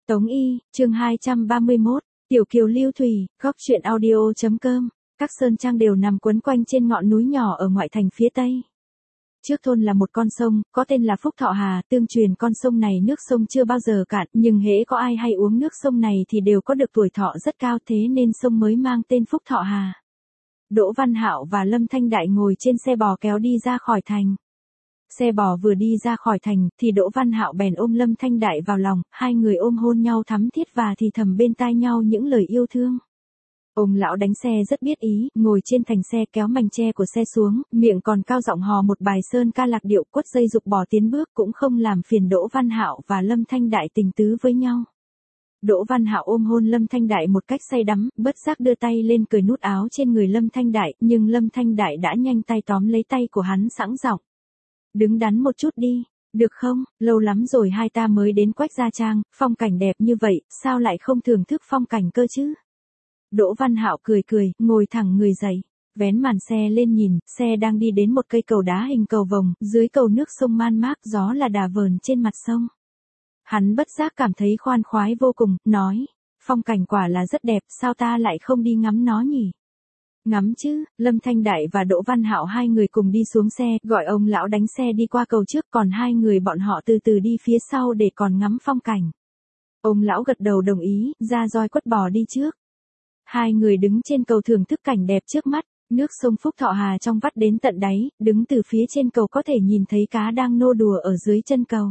Tống Y, chương 231, Tiểu Kiều Lưu Thủy, góc truyện audio.com. Các sơn trang đều nằm quấn quanh trên ngọn núi nhỏ ở ngoại thành phía tây. Trước thôn là một con sông, có tên là Phúc Thọ Hà, tương truyền con sông này nước sông chưa bao giờ cạn, nhưng hễ có ai hay uống nước sông này thì đều có được tuổi thọ rất cao, thế nên sông mới mang tên Phúc Thọ Hà. Đỗ Văn Hạo và Lâm Thanh Đại ngồi trên xe bò kéo đi ra khỏi thành. Xe bò vừa đi ra khỏi thành, thì Đỗ Văn Hạo bèn ôm Lâm Thanh Đại vào lòng, hai người ôm hôn nhau thắm thiết và thì thầm bên tai nhau những lời yêu thương. Ông lão đánh xe rất biết ý, ngồi trên thành xe kéo mành tre của xe xuống, miệng còn cao giọng hò một bài sơn ca lạc điệu, quất dây dục bò tiến bước, cũng không làm phiền Đỗ Văn Hạo và Lâm Thanh Đại tình tứ với nhau. Đỗ Văn Hạo ôm hôn Lâm Thanh Đại một cách say đắm, bất giác đưa tay lên cởi nút áo trên người Lâm Thanh Đại, nhưng Lâm Thanh Đại đã nhanh tay tóm lấy tay của hắn sẵn giọng: "Đứng đắn một chút đi, được không, lâu lắm rồi hai ta mới đến Quách Gia Trang, phong cảnh đẹp như vậy, sao lại không thưởng thức phong cảnh cơ chứ?" Đỗ Văn Hạo cười cười, ngồi thẳng người dậy, vén màn xe lên nhìn, xe đang đi đến một cây cầu đá hình cầu vồng, dưới cầu nước sông man mác, gió là đà vờn trên mặt sông. Hắn bất giác cảm thấy khoan khoái vô cùng, nói: "Phong cảnh quả là rất đẹp, sao ta lại không đi ngắm nó nhỉ?" "Ngắm chứ." Lâm Thanh Đại và Đỗ Văn Hạo hai người cùng đi xuống xe, gọi ông lão đánh xe đi qua cầu trước, còn hai người bọn họ từ từ đi phía sau để còn ngắm phong cảnh. Ông lão gật đầu đồng ý, ra roi quất bò đi trước. Hai người đứng trên cầu thưởng thức cảnh đẹp trước mắt, nước sông Phúc Thọ Hà trong vắt đến tận đáy, đứng từ phía trên cầu có thể nhìn thấy cá đang nô đùa ở dưới chân cầu.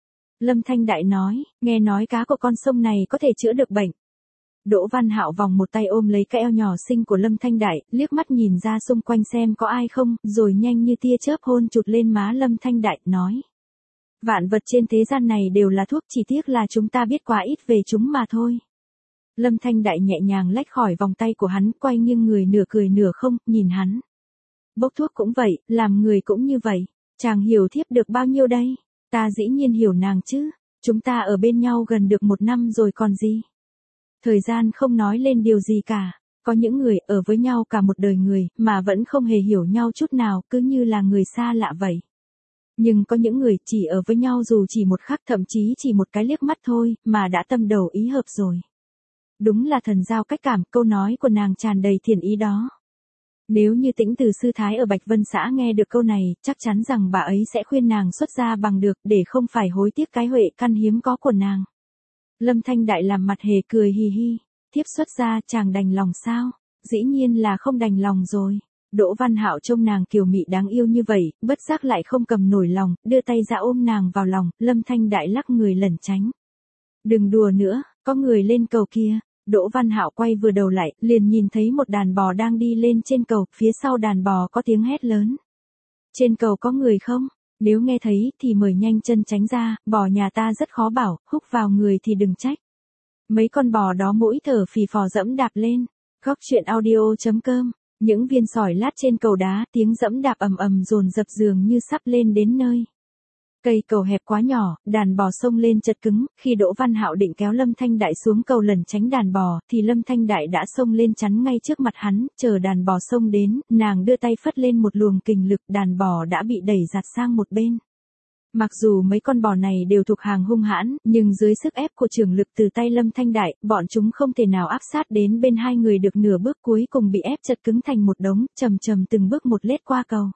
Lâm Thanh Đại nói: "Nghe nói cá của con sông này có thể chữa được bệnh." Đỗ Văn Hạo vòng một tay ôm lấy cái eo nhỏ xinh của Lâm Thanh Đại, liếc mắt nhìn ra xung quanh xem có ai không, rồi nhanh như tia chớp hôn chụt lên má Lâm Thanh Đại, nói: "Vạn vật trên thế gian này đều là thuốc, chỉ tiếc là chúng ta biết quá ít về chúng mà thôi." Lâm Thanh Đại nhẹ nhàng lách khỏi vòng tay của hắn, quay nghiêng người nửa cười nửa không, nhìn hắn. "Bốc thuốc cũng vậy, làm người cũng như vậy. Chàng hiểu thiếp được bao nhiêu đây?" "Ta dĩ nhiên hiểu nàng chứ, chúng ta ở bên nhau gần được 1 năm rồi còn gì. Thời gian không nói lên điều gì cả. Có những người ở với nhau cả một đời người, mà vẫn không hề hiểu nhau chút nào, cứ như là người xa lạ vậy. Nhưng có những người chỉ ở với nhau dù chỉ một khắc, thậm chí chỉ một cái liếc mắt thôi, mà đã tâm đầu ý hợp rồi. Đúng là thần giao cách cảm." Câu nói của nàng tràn đầy thiện ý đó. Nếu như Tĩnh Từ sư thái ở Bạch Vân xã nghe được câu này, chắc chắn rằng bà ấy sẽ khuyên nàng xuất gia bằng được, để không phải hối tiếc cái huệ căn hiếm có của nàng. Lâm Thanh Đại làm mặt hề cười hì hì: "Thiếp xuất gia, chàng đành lòng sao?" "Dĩ nhiên là không đành lòng rồi." Đỗ Văn Hạo trông nàng kiều mị đáng yêu như vậy, bất giác lại không cầm nổi lòng, đưa tay ra ôm nàng vào lòng. Lâm Thanh Đại lắc người lẩn tránh. "Đừng đùa nữa, có người lên cầu kia." Đỗ Văn Hạo quay vừa đầu lại, liền nhìn thấy một đàn bò đang đi lên trên cầu, phía sau đàn bò có tiếng hét lớn: "Trên cầu có người không? Nếu nghe thấy thì mời nhanh chân tránh ra, bò nhà ta rất khó bảo, húc vào người thì đừng trách." Mấy con bò đó mỗi thở phì phò dẫm đạp lên. Góc truyện audio.com. Những viên sỏi lát trên cầu đá, tiếng dẫm đạp ầm ầm dồn dập dường như sắp lên đến nơi. Cây cầu hẹp quá nhỏ, đàn bò xông lên chật cứng, khi Đỗ Văn Hạo định kéo Lâm Thanh Đại xuống cầu lẩn tránh đàn bò, thì Lâm Thanh Đại đã xông lên chắn ngay trước mặt hắn, chờ đàn bò xông đến, nàng đưa tay phất lên một luồng kình lực, đàn bò đã bị đẩy giạt sang một bên. Mặc dù mấy con bò này đều thuộc hàng hung hãn, nhưng dưới sức ép của trường lực từ tay Lâm Thanh Đại, bọn chúng không thể nào áp sát đến bên hai người được nửa bước, cuối cùng bị ép chật cứng thành một đống, chầm chầm từng bước một lết qua cầu.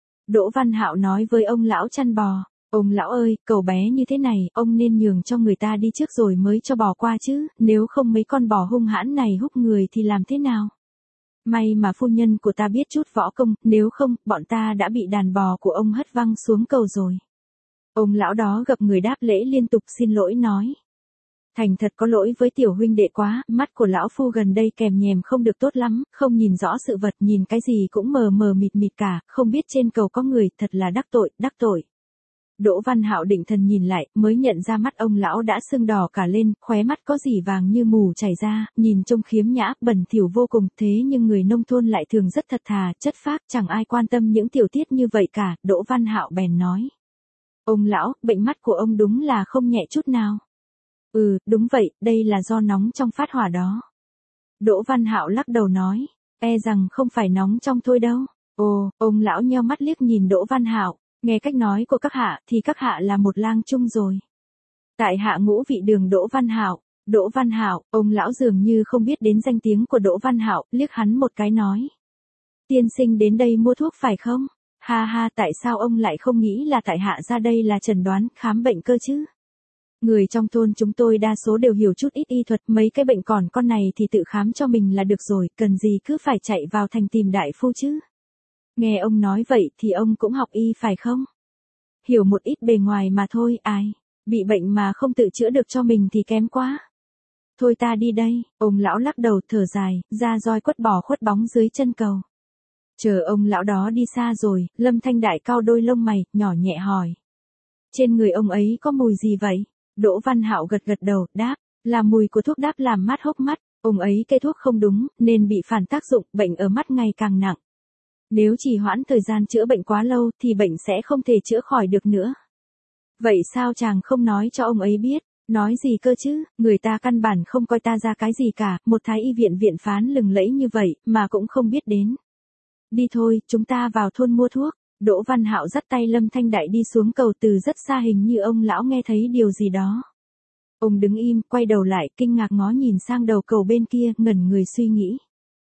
Đỗ Văn Hạo nói với ông lão chăn bò: "Ông lão ơi, cầu bé như thế này, ông nên nhường cho người ta đi trước rồi mới cho bò qua chứ, nếu không mấy con bò hung hãn này húc người thì làm thế nào? May mà phu nhân của ta biết chút võ công, nếu không, bọn ta đã bị đàn bò của ông hất văng xuống cầu rồi." Ông lão đó gập người đáp lễ liên tục xin lỗi, nói: "Thành thật có lỗi với tiểu huynh đệ quá, mắt của lão phu gần đây kèm nhèm không được tốt lắm, không nhìn rõ sự vật, nhìn cái gì cũng mờ mờ mịt mịt cả, không biết trên cầu có người, thật là đắc tội, đắc tội." Đỗ Văn Hạo định thần nhìn lại, mới nhận ra mắt ông lão đã sưng đỏ cả lên, khóe mắt có dỉ vàng như mù chảy ra, nhìn trông khiếm nhã, bẩn thỉu vô cùng, thế nhưng người nông thôn lại thường rất thật thà, chất phác, chẳng ai quan tâm những tiểu tiết như vậy cả. Đỗ Văn Hạo bèn nói: "Ông lão, bệnh mắt của ông đúng là không nhẹ chút nào." "Ừ, đúng vậy, đây là do nóng trong phát hỏa đó." Đỗ Văn Hạo lắc đầu nói: "E rằng không phải nóng trong thôi đâu." Ồ, ông lão nheo mắt liếc nhìn Đỗ Văn Hạo: "Nghe cách nói của các hạ thì các hạ là một lang trung rồi." "Tại hạ Ngũ Vị Đường Đỗ Văn Hạo." Đỗ Văn Hạo, ông lão dường như không biết đến danh tiếng của Đỗ Văn Hạo, liếc hắn một cái nói. Tiên sinh đến đây mua thuốc phải không? Ha ha, tại sao ông lại không nghĩ là tại hạ ra đây là chẩn đoán, khám bệnh cơ chứ? Người trong thôn chúng tôi đa số đều hiểu chút ít y thuật, mấy cái bệnh còn con này thì tự khám cho mình là được rồi, cần gì cứ phải chạy vào thành tìm đại phu chứ? Nghe ông nói vậy thì ông cũng học y phải không? Hiểu một ít bề ngoài mà thôi, ai? Bị bệnh mà không tự chữa được cho mình thì kém quá. Thôi ta đi đây, ông lão lắc đầu thở dài, ra roi quất bỏ khuất bóng dưới chân cầu. Chờ ông lão đó đi xa rồi, Lâm Thanh Đại cau đôi lông mày, nhỏ nhẹ hỏi. Trên người ông ấy có mùi gì vậy? Đỗ Văn Hạo gật gật đầu, đáp, là mùi của thuốc đáp làm mát hốc mắt, ông ấy kê thuốc không đúng, nên bị phản tác dụng, bệnh ở mắt ngày càng nặng. Nếu trì hoãn thời gian chữa bệnh quá lâu thì bệnh sẽ không thể chữa khỏi được nữa. Vậy sao chàng không nói cho ông ấy biết? Nói gì cơ chứ, người ta căn bản không coi ta ra cái gì cả, một thái y viện viện phán lừng lẫy như vậy, mà cũng không biết đến. Đi thôi, chúng ta vào thôn mua thuốc. Đỗ Văn Hạo dắt tay Lâm Thanh Đại đi xuống cầu, từ rất xa, hình như ông lão nghe thấy điều gì đó. Ông đứng im, quay đầu lại, kinh ngạc ngó nhìn sang đầu cầu bên kia, ngẩn người suy nghĩ.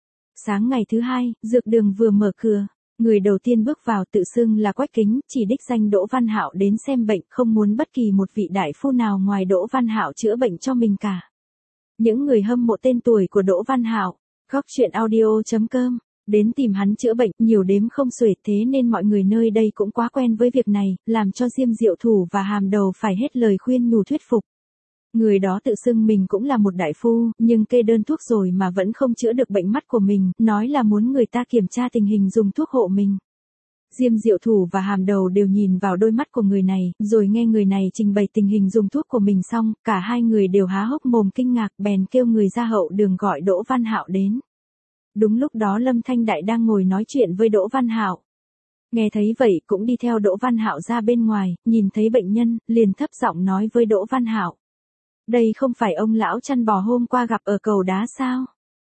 Sáng ngày thứ hai, dược đường vừa mở cửa. Người đầu tiên bước vào tự xưng là Quách Kính, chỉ đích danh Đỗ Văn Hạo đến xem bệnh, không muốn bất kỳ một vị đại phu nào ngoài Đỗ Văn Hạo chữa bệnh cho mình cả. Những người hâm mộ tên tuổi của Đỗ Văn Hạo, góc truyện audio.com, đến tìm hắn chữa bệnh, nhiều đếm không xuể, thế nên mọi người nơi đây cũng quá quen với việc này, làm cho Diêm Diệu Thủ và Hàm Đầu phải hết lời khuyên nhủ thuyết phục. Người đó tự xưng mình cũng là một đại phu, nhưng kê đơn thuốc rồi mà vẫn không chữa được bệnh mắt của mình, nói là muốn người ta kiểm tra tình hình dùng thuốc hộ mình. Diêm Diệu Thủ và Hàm Đầu đều nhìn vào đôi mắt của người này, rồi nghe người này trình bày tình hình dùng thuốc của mình xong, cả hai người đều há hốc mồm kinh ngạc, bèn kêu người ra hậu đường gọi Đỗ Văn Hạo đến. Đúng lúc đó Lâm Thanh Đại đang ngồi nói chuyện với Đỗ Văn Hạo. Nghe thấy vậy cũng đi theo Đỗ Văn Hạo ra bên ngoài, nhìn thấy bệnh nhân, liền thấp giọng nói với Đỗ Văn Hạo. Đây không phải ông lão chăn bò hôm qua gặp ở cầu đá sao?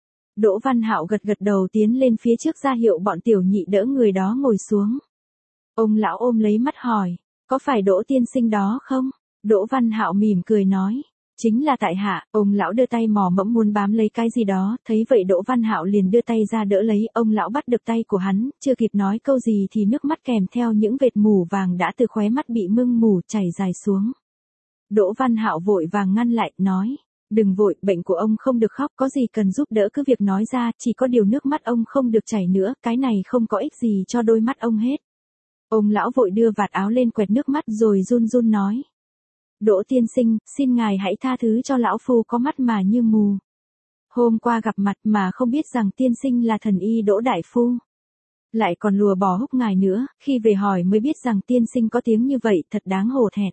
Đỗ Văn Hạo gật gật đầu tiến lên phía trước ra hiệu bọn tiểu nhị đỡ người đó ngồi xuống. Ông lão ôm lấy mắt hỏi, có phải Đỗ tiên sinh đó không? Đỗ Văn Hạo mỉm cười nói, chính là tại hạ. Ông lão đưa tay mò mẫm muốn bám lấy cái gì đó, thấy vậy Đỗ Văn Hạo liền đưa tay ra đỡ lấy, ông lão bắt được tay của hắn, chưa kịp nói câu gì thì nước mắt kèm theo những vệt mù vàng đã từ khóe mắt bị mưng mù chảy dài xuống. Đỗ Văn Hạo vội vàng ngăn lại, nói, đừng vội, bệnh của ông không được khóc, có gì cần giúp đỡ cứ việc nói ra, chỉ có điều nước mắt ông không được chảy nữa, cái này không có ích gì cho đôi mắt ông hết. Ông lão vội đưa vạt áo lên quẹt nước mắt rồi run run nói. Đỗ tiên sinh, xin ngài hãy tha thứ cho lão phu có mắt mà như mù. Hôm qua gặp mặt mà không biết rằng tiên sinh là thần y Đỗ đại phu. Lại còn lùa bò húc ngài nữa, khi về hỏi mới biết rằng tiên sinh có tiếng như vậy, thật đáng hổ thẹn.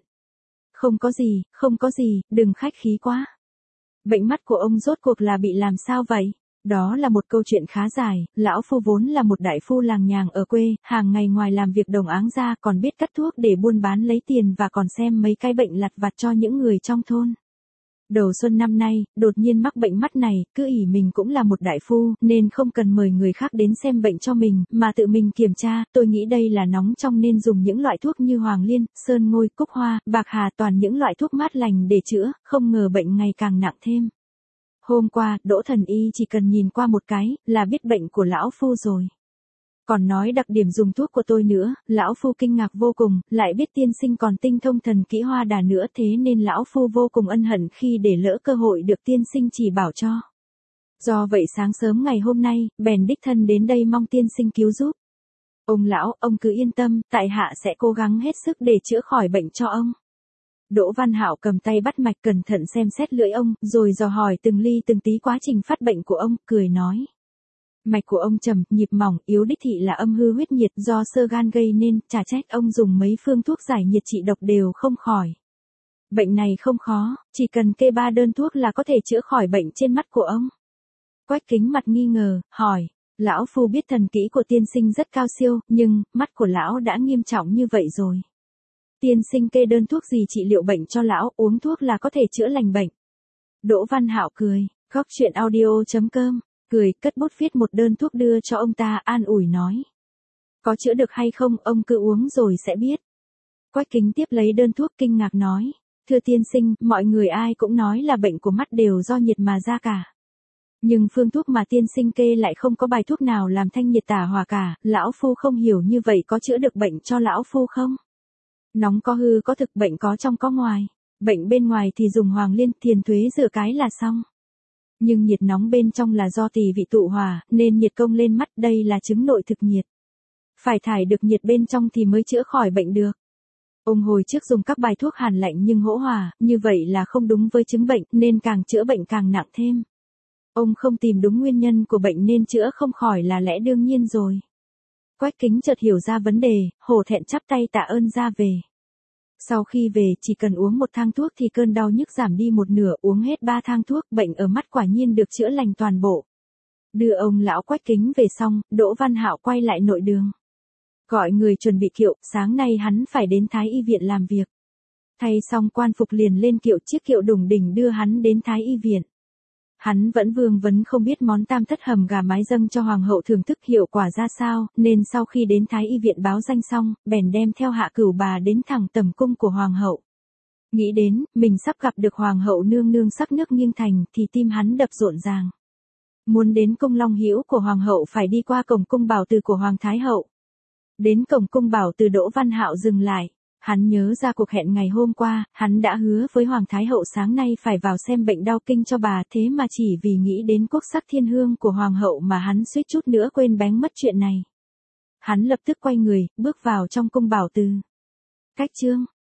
Không có gì, đừng khách khí quá. Bệnh mắt của ông rốt cuộc là bị làm sao vậy? Đó là một câu chuyện khá dài, lão phu vốn là một đại phu làng nhàng ở quê, hàng ngày ngoài làm việc đồng áng ra còn biết cắt thuốc để buôn bán lấy tiền và còn xem mấy cái bệnh lặt vặt cho những người trong thôn. Đầu xuân năm nay, đột nhiên mắc bệnh mắt này, cứ ỷ mình cũng là một đại phu, nên không cần mời người khác đến xem bệnh cho mình, mà tự mình kiểm tra, tôi nghĩ đây là nóng trong nên dùng những loại thuốc như hoàng liên, sơn ngôi, cúc hoa, bạc hà, toàn những loại thuốc mát lành để chữa, không ngờ bệnh ngày càng nặng thêm. Hôm qua, Đỗ thần y chỉ cần nhìn qua một cái, là biết bệnh của lão phu rồi. Còn nói đặc điểm dùng thuốc của tôi nữa, lão phu kinh ngạc vô cùng, lại biết tiên sinh còn tinh thông thần kỹ hoa đà nữa, thế nên lão phu vô cùng ân hận khi để lỡ cơ hội được tiên sinh chỉ bảo cho. Do vậy sáng sớm ngày hôm nay, bèn đích thân đến đây mong tiên sinh cứu giúp. Ông lão, ông cứ yên tâm, tại hạ sẽ cố gắng hết sức để chữa khỏi bệnh cho ông. Đỗ Văn Hạo cầm tay bắt mạch cẩn thận xem xét lưỡi ông, rồi dò hỏi từng ly từng tí quá trình phát bệnh của ông, cười nói. Mạch của ông trầm, nhịp mỏng, yếu đích thị là âm hư huyết nhiệt do xơ gan gây nên, chả trách ông dùng mấy phương thuốc giải nhiệt trị độc đều không khỏi. Bệnh này không khó, chỉ cần kê 3 đơn thuốc là có thể chữa khỏi bệnh trên mắt của ông. Quách Kính mặt nghi ngờ, hỏi, lão phu biết thần kỹ của tiên sinh rất cao siêu, nhưng, mắt của lão đã nghiêm trọng như vậy rồi. Tiên sinh kê đơn thuốc gì trị liệu bệnh cho lão, uống thuốc là có thể chữa lành bệnh. Đỗ Văn Hạo cười, góc truyện audio.com. Cười, cất bút viết một đơn thuốc đưa cho ông ta, an ủi nói. Có chữa được hay không, ông cứ uống rồi sẽ biết. Quách Kính tiếp lấy đơn thuốc kinh ngạc nói. Thưa tiên sinh, mọi người ai cũng nói là bệnh của mắt đều do nhiệt mà ra cả. Nhưng phương thuốc mà tiên sinh kê lại không có bài thuốc nào làm thanh nhiệt tả hòa cả, lão phu không hiểu như vậy có chữa được bệnh cho lão phu không? Nóng có hư có thực, bệnh có trong có ngoài. Bệnh bên ngoài thì dùng hoàng liên, thiền thuế rửa cái là xong. Nhưng nhiệt nóng bên trong là do tỳ vị tụ hòa, nên nhiệt công lên mắt, đây là chứng nội thực nhiệt. Phải thải được nhiệt bên trong thì mới chữa khỏi bệnh được. Ông hồi trước dùng các bài thuốc hàn lạnh nhưng hỗ hòa, như vậy là không đúng với chứng bệnh, nên càng chữa bệnh càng nặng thêm. Ông không tìm đúng nguyên nhân của bệnh nên chữa không khỏi là lẽ đương nhiên rồi. Quách Kính chợt hiểu ra vấn đề, hổ thẹn chắp tay tạ ơn ra về. Sau khi về chỉ cần uống một thang thuốc thì cơn đau nhức giảm đi một nửa, uống hết 3 thang thuốc, bệnh ở mắt quả nhiên được chữa lành toàn bộ. Đưa ông lão Quách Kính về xong, Đỗ Văn Hạo quay lại nội đường. Gọi người chuẩn bị kiệu, sáng nay hắn phải đến Thái Y viện làm việc. Thay xong quan phục liền lên kiệu, chiếc kiệu đùng đỉnh đưa hắn đến Thái Y viện. Hắn vẫn vương vấn không biết món tam thất hầm gà mái dâng cho hoàng hậu thưởng thức hiệu quả ra sao, nên sau khi đến Thái Y viện báo danh xong, bèn đem theo Hạ Cửu bà đến thẳng tầm cung của hoàng hậu. Nghĩ đến, mình sắp gặp được hoàng hậu nương nương sắc nước nghiêng thành, thì tim hắn đập rộn ràng. Muốn đến cung Long Hữu của hoàng hậu phải đi qua cổng cung Bảo Từ của hoàng thái hậu. Đến cổng cung Bảo Từ, Đỗ Văn Hạo dừng lại. Hắn nhớ ra cuộc hẹn ngày hôm qua, hắn đã hứa với Hoàng Thái Hậu sáng nay phải vào xem bệnh đau kinh cho bà, thế mà chỉ vì nghĩ đến quốc sắc thiên hương của Hoàng hậu mà hắn suýt chút nữa quên bén mất chuyện này. Hắn lập tức quay người, bước vào trong cung Bảo Từ. Cách chương